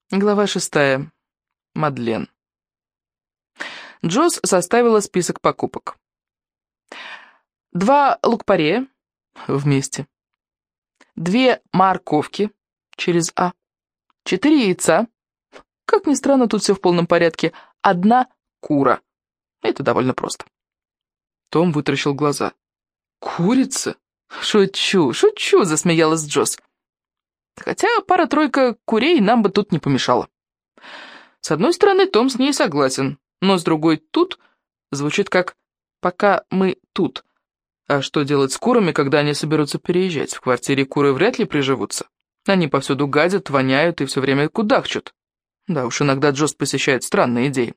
Глава 6. Мадлен. Джоз составила список покупок. 2 лук-порре вместе. 2 морковки через А. 4 яйца. Как ни странно, тут все в полном порядке. 1 кура. Это довольно просто. Том вытаращил глаза. «Курица? Шучу, засмеялась Джоз. Хотя пара-тройка курей нам бы тут не помешала. С одной стороны, Том с ней согласен, но с другой «тут» звучит как «пока мы тут». А что делать с курами, когда они соберутся переезжать? В квартире куры вряд ли приживутся. Они повсюду гадят, воняют и все время кудахчут. Да уж, иногда Джоз посещает странные идеи.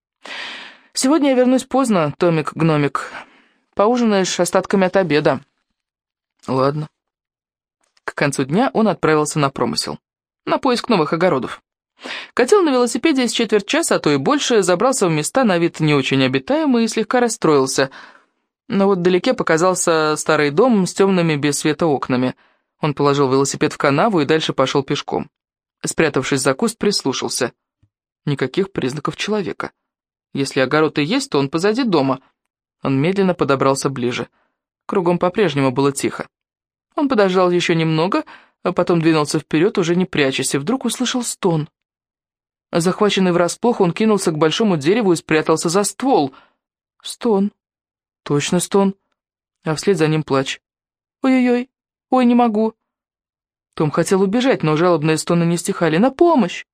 «Сегодня я вернусь поздно, Томик-гномик. Поужинаешь остатками от обеда». «Ладно». К концу дня он отправился на промысел, на поиск новых огородов. Катил на велосипеде с четверть часа, а то и больше, забрался в места на вид не очень обитаемые и слегка расстроился. Но вот вдалеке показался старый дом с темными без света окнами. Он положил велосипед в канаву и дальше пошел пешком. Спрятавшись за куст, прислушался. Никаких признаков человека. Если огород и есть, то он позади дома. Он медленно подобрался ближе. Кругом по-прежнему было тихо. Он подождал еще немного, а потом двинулся вперед, уже не прячась, и вдруг услышал стон. Захваченный врасплох, он кинулся к большому дереву и спрятался за ствол. Стон. Точно стон. А вслед за ним плач. «Ой-ой-ой, ой, не могу». Том хотел убежать, но жалобные стоны не стихали. «На помощь!»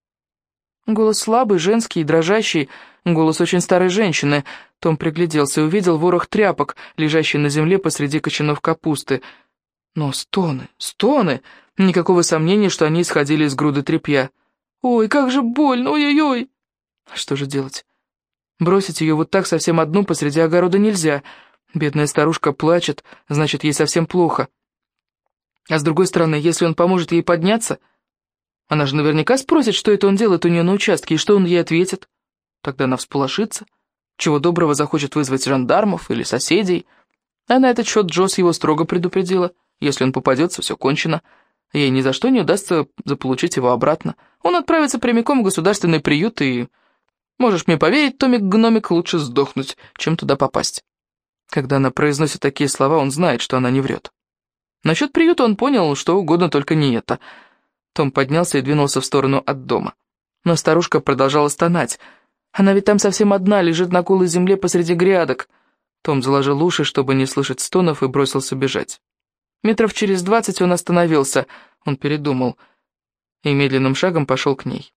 Голос слабый, женский, дрожащий, голос очень старой женщины. Том пригляделся и увидел ворох тряпок, лежащий на земле посреди кочанов капусты. Но стоны! Никакого сомнения, что они исходили из груды тряпья. «Ой, как же больно! Ой-ой-ой!» Что же делать? Бросить ее вот так совсем одну посреди огорода нельзя. Бедная старушка плачет, значит, ей совсем плохо. А с другой стороны, если он поможет ей подняться, она же наверняка спросит, что это он делает у нее на участке, и что он ей ответит. Тогда она всполошится, чего доброго захочет вызвать жандармов или соседей. А на этот счет Джоз его строго предупредила. Если он попадется, все кончено. Ей ни за что не удастся заполучить его обратно. Он отправится прямиком в государственный приют, и... Можешь мне поверить, Томик-гномик, лучше сдохнуть, чем туда попасть. Когда она произносит такие слова, он знает, что она не врет. Насчет приюта он понял, что угодно, только не это. Том поднялся и двинулся в сторону от дома. Но старушка продолжала стонать. Она ведь там совсем одна, лежит на голой земле посреди грядок. Том заложил уши, чтобы не слышать стонов, и бросился бежать. Метров через 20 он остановился, он передумал, и медленным шагом пошел к ней.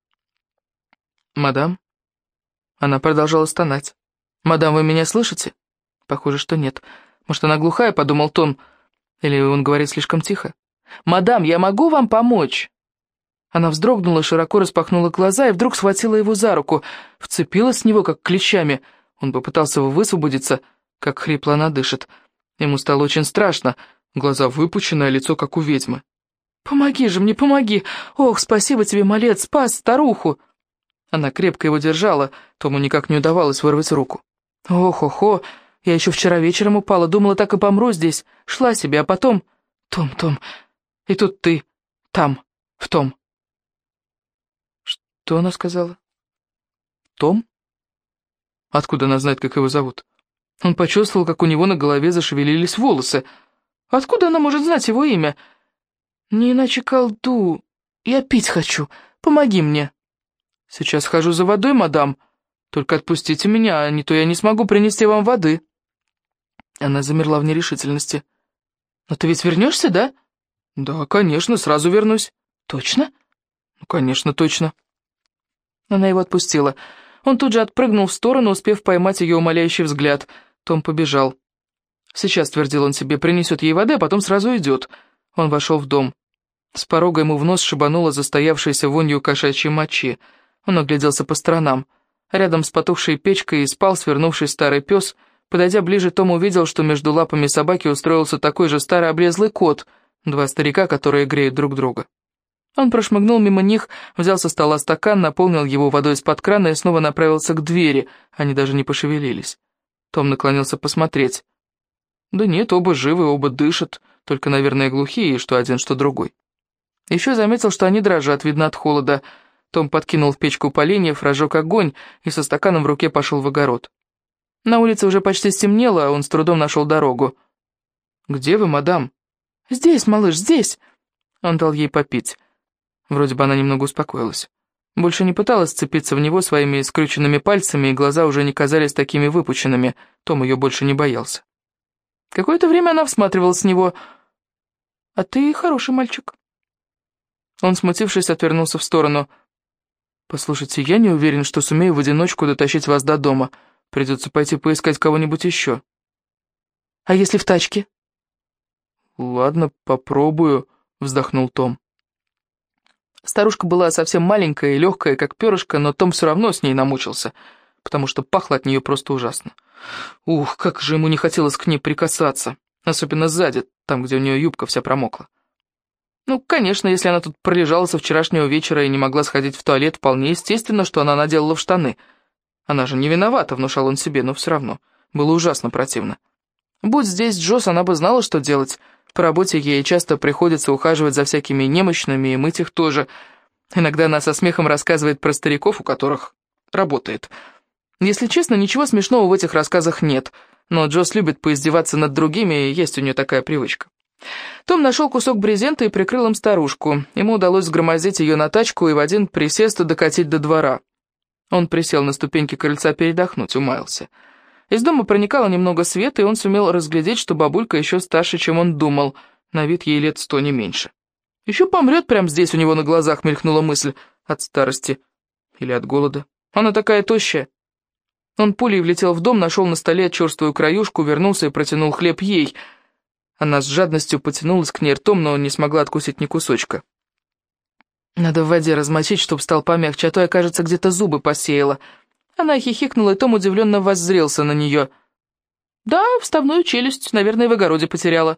«Мадам?» Она продолжала стонать. «Мадам, вы меня слышите?» Похоже, что нет. Может, она глухая, подумал Том, или он говорит слишком тихо. «Мадам, я могу вам помочь?» Она вздрогнула, широко распахнула глаза и вдруг схватила его за руку, вцепилась в него, как клещами. Он попытался высвободиться, как хрипло она дышит. Ему стало очень страшно. Глаза выпучены, а лицо как у ведьмы. «Помоги же мне, помоги! Ох, спасибо тебе, малец, спас старуху!» Она крепко его держала, Тому никак не удавалось вырвать руку. «Ох-охо, я еще вчера вечером упала, думала, так и помру здесь. Шла себе, а потом... Том, и тут ты, там, в том». Что она сказала? «Том?» Откуда она знает, как его зовут? Он почувствовал, как у него на голове зашевелились волосы. Откуда она может знать его имя? Не иначе колду. Я пить хочу. Помоги мне. Сейчас хожу за водой, мадам. Только отпустите меня, а не то я не смогу принести вам воды. Она замерла в нерешительности. Но ты ведь вернешься, да? Да, конечно, сразу вернусь. Точно? Ну, конечно, точно. Она его отпустила. Он тут же отпрыгнул в сторону, успев поймать ее умоляющий взгляд. Том побежал. Сейчас, твердил он себе, принесет ей воды, а потом сразу уйдет. Он вошел в дом. С порога ему в нос шибануло застоявшейся вонью кошачьей мочи. Он огляделся по сторонам. Рядом с потухшей печкой спал свернувший старый пес. Подойдя ближе, Том увидел, что между лапами собаки устроился такой же старый облезлый кот. 2 старика, которые греют друг друга. Он прошмыгнул мимо них, взял со стола стакан, наполнил его водой из-под крана и снова направился к двери. Они даже не пошевелились. Том наклонился посмотреть. Да нет, оба живы, оба дышат, только, наверное, глухие, что один, что другой. Еще заметил, что они дрожат, видно, от холода. Том подкинул в печку поленьев, разжег огонь и со стаканом в руке пошел в огород. На улице уже почти стемнело, а он с трудом нашел дорогу. «Где вы, мадам?» «Здесь, малыш, здесь!» Он дал ей попить. Вроде бы она немного успокоилась. Больше не пыталась цепиться в него своими скрюченными пальцами, и глаза уже не казались такими выпученными. Том ее больше не боялся. Какое-то время она всматривалась в него. «А ты хороший мальчик». Он, смутившись, отвернулся в сторону. «Послушайте, я не уверен, что сумею в одиночку дотащить вас до дома. Придется пойти поискать кого-нибудь еще». «А если в тачке?» «Ладно, попробую», — вздохнул Том. Старушка была совсем маленькая и легкая, как перышко, но Том все равно с ней намучился, потому что пахло от нее просто ужасно. Ух, как же ему не хотелось к ней прикасаться, особенно сзади, там, где у нее юбка вся промокла. Ну, конечно, если она тут пролежала со вчерашнего вечера и не могла сходить в туалет, вполне естественно, что она наделала в штаны. Она же не виновата, внушал он себе, но все равно. Было ужасно противно. Будь здесь Джосс, она бы знала, что делать. По работе ей часто приходится ухаживать за всякими немощными и мыть их тоже. Иногда она со смехом рассказывает про стариков, у которых работает. Если честно, ничего смешного в этих рассказах нет, но Джосс любит поиздеваться над другими, и есть у нее такая привычка. Том нашел кусок брезента и прикрыл им старушку. Ему удалось сгромоздить ее на тачку и в один присест докатить до двора. Он присел на ступеньки крыльца передохнуть, умаялся. Из дома проникало немного света, и он сумел разглядеть, что бабулька еще старше, чем он думал. На вид ей лет 100, не меньше. Еще помрет прямо здесь у него на глазах, мелькнула мысль. От старости. Или от голода. Она такая тощая. Он пулей влетел в дом, нашел на столе черствую краюшку, вернулся и протянул хлеб ей. Она с жадностью потянулась к ней ртом, но не смогла откусить ни кусочка. Надо в воде размочить, чтоб стал помягче, а то я, кажется, где-то зубы посеяла. Она хихикнула, и Том удивленно воззрелся на нее. «Да, вставную челюсть, наверное, в огороде потеряла».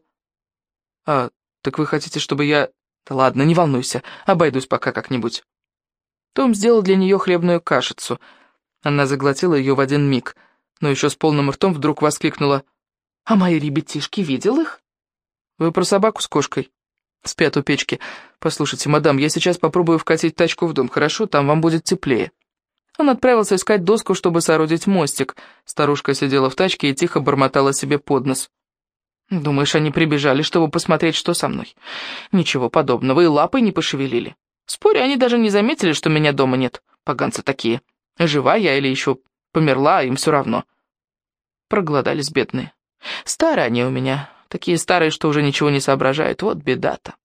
«А, так вы хотите, чтобы я...» «Да ладно, не волнуйся, обойдусь пока как-нибудь». Том сделал для нее хлебную кашицу. Она заглотила ее в один миг, но еще с полным ртом вдруг воскликнула. «А мои ребятишки, видел их?» «Вы про собаку с кошкой?» «Спят у печки. Послушайте, мадам, я сейчас попробую вкатить тачку в дом, хорошо? Там вам будет теплее». Он отправился искать доску, чтобы соорудить мостик. Старушка сидела в тачке и тихо бормотала себе под нос. «Думаешь, они прибежали, чтобы посмотреть, что со мной?» «Ничего подобного, и лапой не пошевелили. Спорю, они даже не заметили, что меня дома нет. Поганцы такие. Жива я или еще померла, им все равно». Проголодались бедные. Старые они у меня, такие старые, что уже ничего не соображают. Вот беда-то.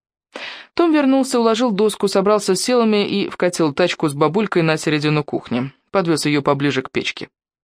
Том вернулся, уложил доску, собрался с силами и вкатил тачку с бабулькой на середину кухни. Подвез ее поближе к печке.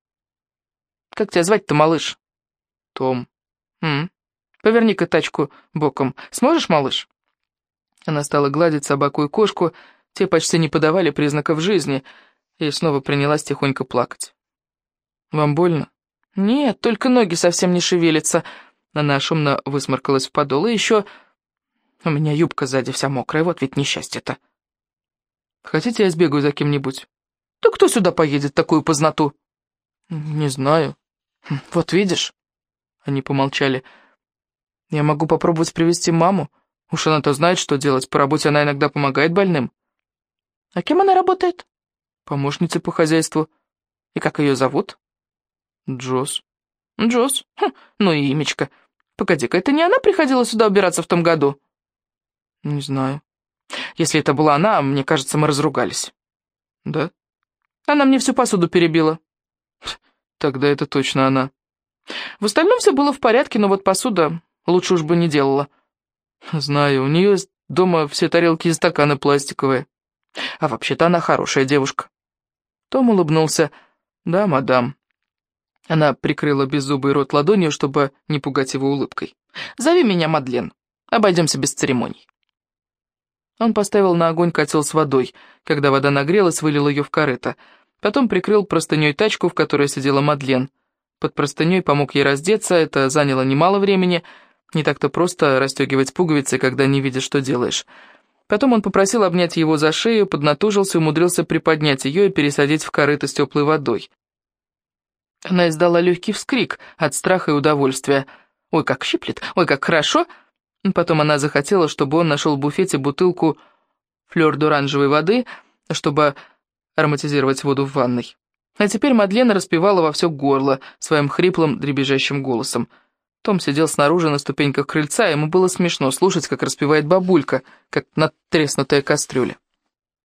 «Как тебя звать-то, малыш?» «Том». Поверни-ка тачку боком. Сможешь, малыш?» Она стала гладить собаку и кошку, те почти не подавали признаков жизни, и снова принялась тихонько плакать. «Вам больно?» «Нет, только ноги совсем не шевелятся». Она шумно высморкалась в подол, и еще... У меня юбка сзади вся мокрая, вот ведь несчастье-то. Хотите, я сбегаю за кем-нибудь? Да кто сюда поедет, такую познату? Не знаю. Вот видишь? Они помолчали. Я могу попробовать привести маму. Уж она-то знает, что делать. По работе она иногда помогает больным. А кем она работает? Помощницей по хозяйству. И как ее зовут? Джосс. Джосс? Ну и имечко. Погоди-ка, это не она приходила сюда убираться в том году? Не знаю. Если это была она, мне кажется, мы разругались. Да? Она мне всю посуду перебила. Тогда это точно она. В остальном все было в порядке, но вот посуда лучше уж бы не делала. Знаю, у нее дома все тарелки и стаканы пластиковые. А вообще-то она хорошая девушка. Том улыбнулся. Да, мадам. Она прикрыла беззубый рот ладонью, чтобы не пугать его улыбкой. Зови меня Мадлен. Обойдемся без церемоний. Он поставил на огонь котел с водой. Когда вода нагрелась, вылил ее в корыто. Потом прикрыл простыней тачку, в которой сидела Мадлен. Под простыней помог ей раздеться, это заняло немало времени. Не так-то просто расстегивать пуговицы, когда не видишь, что делаешь. Потом он попросил обнять его за шею, поднатужился и умудрился приподнять ее и пересадить в корыто с теплой водой. Она издала легкий вскрик от страха и удовольствия. «Ой, как щиплет! Ой, как хорошо!» Потом она захотела, чтобы он нашел в буфете бутылку флёр-д'оранжевой воды, чтобы ароматизировать воду в ванной. А теперь Мадлена распевала во все горло своим хриплым, дребезжащим голосом. Том сидел снаружи на ступеньках крыльца, и ему было смешно слушать, как распевает бабулька, как надтреснутая кастрюля.